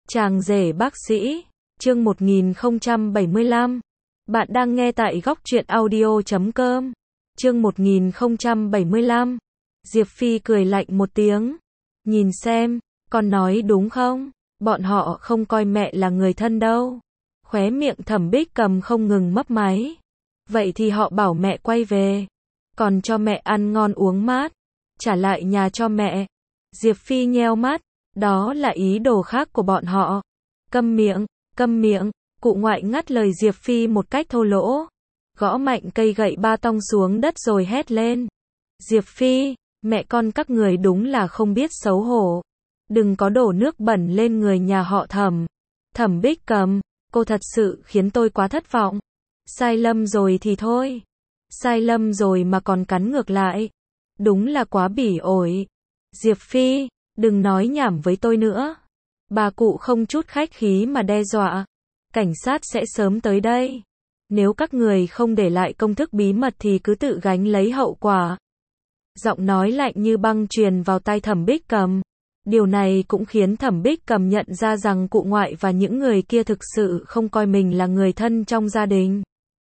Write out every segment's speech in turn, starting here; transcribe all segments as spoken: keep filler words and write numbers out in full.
Chàng rể bác sĩ, chương một nghìn không trăm bảy mươi lăm. Bạn đang nghe tại góc truyện audio chấm com. Chương một nghìn không trăm bảy mươi lăm. Diệp Phi cười lạnh một tiếng. Nhìn xem, con nói đúng không? Bọn họ không coi mẹ là người thân đâu. Khóe miệng Thẩm Bích Cầm không ngừng mấp máy. Vậy thì họ bảo mẹ quay về. Còn cho mẹ ăn ngon uống mát. Trả lại nhà cho mẹ. Diệp Phi nheo mắt. Đó là ý đồ khác của bọn họ. Câm miệng, câm miệng. Cụ ngoại ngắt lời Diệp Phi một cách thô lỗ. Gõ mạnh cây gậy ba tong xuống đất rồi hét lên. Diệp Phi, mẹ con các người đúng là không biết xấu hổ. Đừng có đổ nước bẩn lên người nhà họ Thẩm. Thẩm Bích Cầm, cô thật sự khiến tôi quá thất vọng. Sai lầm rồi thì thôi. Sai lầm rồi mà còn cắn ngược lại. Đúng là quá bỉ ổi. Diệp Phi, đừng nói nhảm với tôi nữa. Bà cụ không chút khách khí mà đe dọa. Cảnh sát sẽ sớm tới đây. Nếu các người không để lại công thức bí mật thì cứ tự gánh lấy hậu quả. Giọng nói lạnh như băng truyền vào tai Thẩm Bích Cầm. Điều này cũng khiến Thẩm Bích Cầm nhận ra rằng cụ ngoại và những người kia thực sự không coi mình là người thân trong gia đình.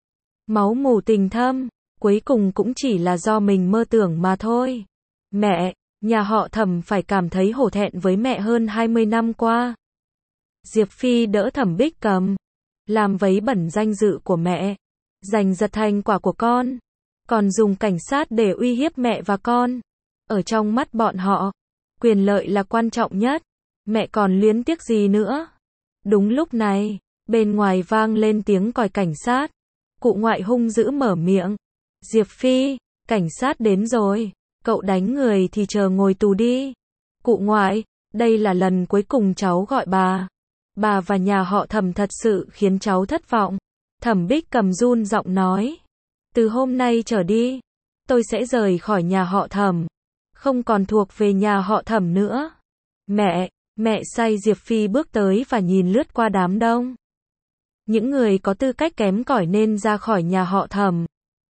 Máu mủ tình thâm, cuối cùng cũng chỉ là do mình mơ tưởng mà thôi. Mẹ, nhà họ Thẩm phải cảm thấy hổ thẹn với mẹ hơn hai mươi năm qua. Diệp Phi đỡ Thẩm Bích Cầm. Làm vấy bẩn danh dự của mẹ. Giành giật thành quả của con. Còn dùng cảnh sát để uy hiếp mẹ và con. Ở trong mắt bọn họ, quyền lợi là quan trọng nhất. Mẹ còn luyến tiếc gì nữa. Đúng lúc này, bên ngoài vang lên tiếng còi cảnh sát. Cụ ngoại hung dữ mở miệng. Diệp Phi, cảnh sát đến rồi. Cậu đánh người thì chờ ngồi tù đi. Cụ ngoại, đây là lần cuối cùng cháu gọi bà. Bà và nhà họ Thẩm thật sự khiến cháu thất vọng. Thẩm Bích Cầm run giọng nói. Từ hôm nay trở đi, tôi sẽ rời khỏi nhà họ Thẩm. Không còn thuộc về nhà họ Thẩm nữa. Mẹ, mẹ say. Diệp Phi bước tới và nhìn lướt qua đám đông. Những người có tư cách kém cỏi nên ra khỏi nhà họ Thẩm.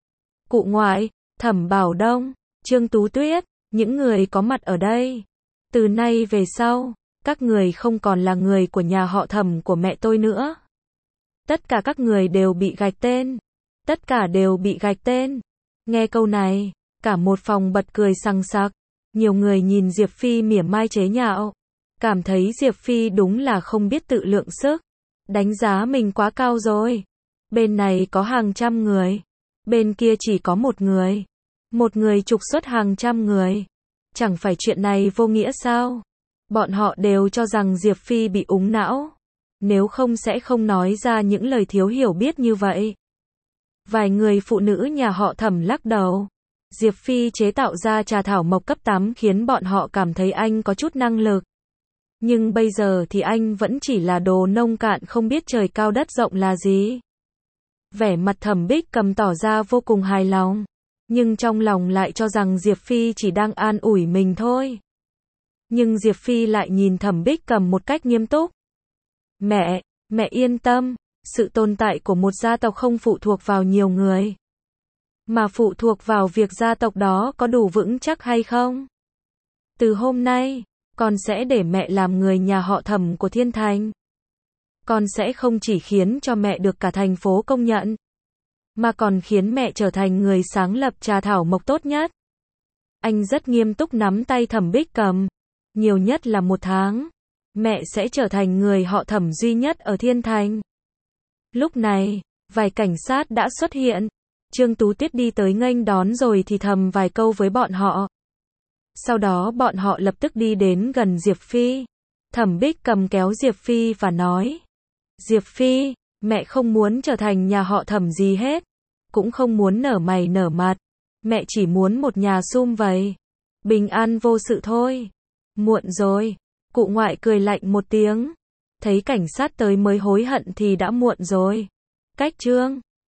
Cụ ngoại, Thẩm Bảo Đông, Trương Tú Tuyết, những người có mặt ở đây. Từ nay về sau, các người không còn là người của nhà họ Thẩm của mẹ tôi nữa. Tất cả các người đều bị gạch tên. Tất cả đều bị gạch tên. Nghe câu này, cả một phòng bật cười sằng sặc. Nhiều người nhìn Diệp Phi mỉa mai chế nhạo. Cảm thấy Diệp Phi đúng là không biết tự lượng sức. Đánh giá mình quá cao rồi. Bên này có hàng trăm người. Bên kia chỉ có một người. Một người trục xuất hàng trăm người. Chẳng phải chuyện này vô nghĩa sao? Bọn họ đều cho rằng Diệp Phi bị úng não. Nếu không sẽ không nói ra những lời thiếu hiểu biết như vậy. Vài người phụ nữ nhà họ Thẩm lắc đầu. Diệp Phi chế tạo ra trà thảo mộc cấp tám khiến bọn họ cảm thấy anh có chút năng lực. Nhưng bây giờ thì anh vẫn chỉ là đồ nông cạn không biết trời cao đất rộng là gì. Vẻ mặt Thẩm Bích Cầm tỏ ra vô cùng hài lòng. Nhưng trong lòng lại cho rằng Diệp Phi chỉ đang an ủi mình thôi. Nhưng Diệp Phi lại nhìn Thẩm Bích Cầm một cách nghiêm túc. Mẹ, mẹ yên tâm, sự tồn tại của một gia tộc không phụ thuộc vào nhiều người. Mà phụ thuộc vào việc gia tộc đó có đủ vững chắc hay không. Từ hôm nay, con sẽ để mẹ làm người nhà họ Thẩm của Thiên Thành. Con sẽ không chỉ khiến cho mẹ được cả thành phố công nhận, mà còn khiến mẹ trở thành người sáng lập trà thảo mộc tốt nhất. Anh rất nghiêm túc nắm tay Thẩm Bích Cầm. Nhiều nhất là một tháng, mẹ sẽ trở thành người họ Thẩm duy nhất ở Thiên Thành. Lúc này, vài cảnh sát đã xuất hiện. Trương Tú Tuyết đi tới nghênh đón rồi thì thầm vài câu với bọn họ. Sau đó bọn họ lập tức đi đến gần Diệp Phi. Thẩm Bích Cầm kéo Diệp Phi và nói. Diệp Phi, mẹ không muốn trở thành nhà họ Thẩm gì hết. Cũng không muốn nở mày nở mặt. Mẹ chỉ muốn một nhà sum vầy. Bình an vô sự thôi. Muộn rồi. Cụ ngoại cười lạnh một tiếng. Thấy cảnh sát tới mới hối hận thì đã muộn rồi. Cách chương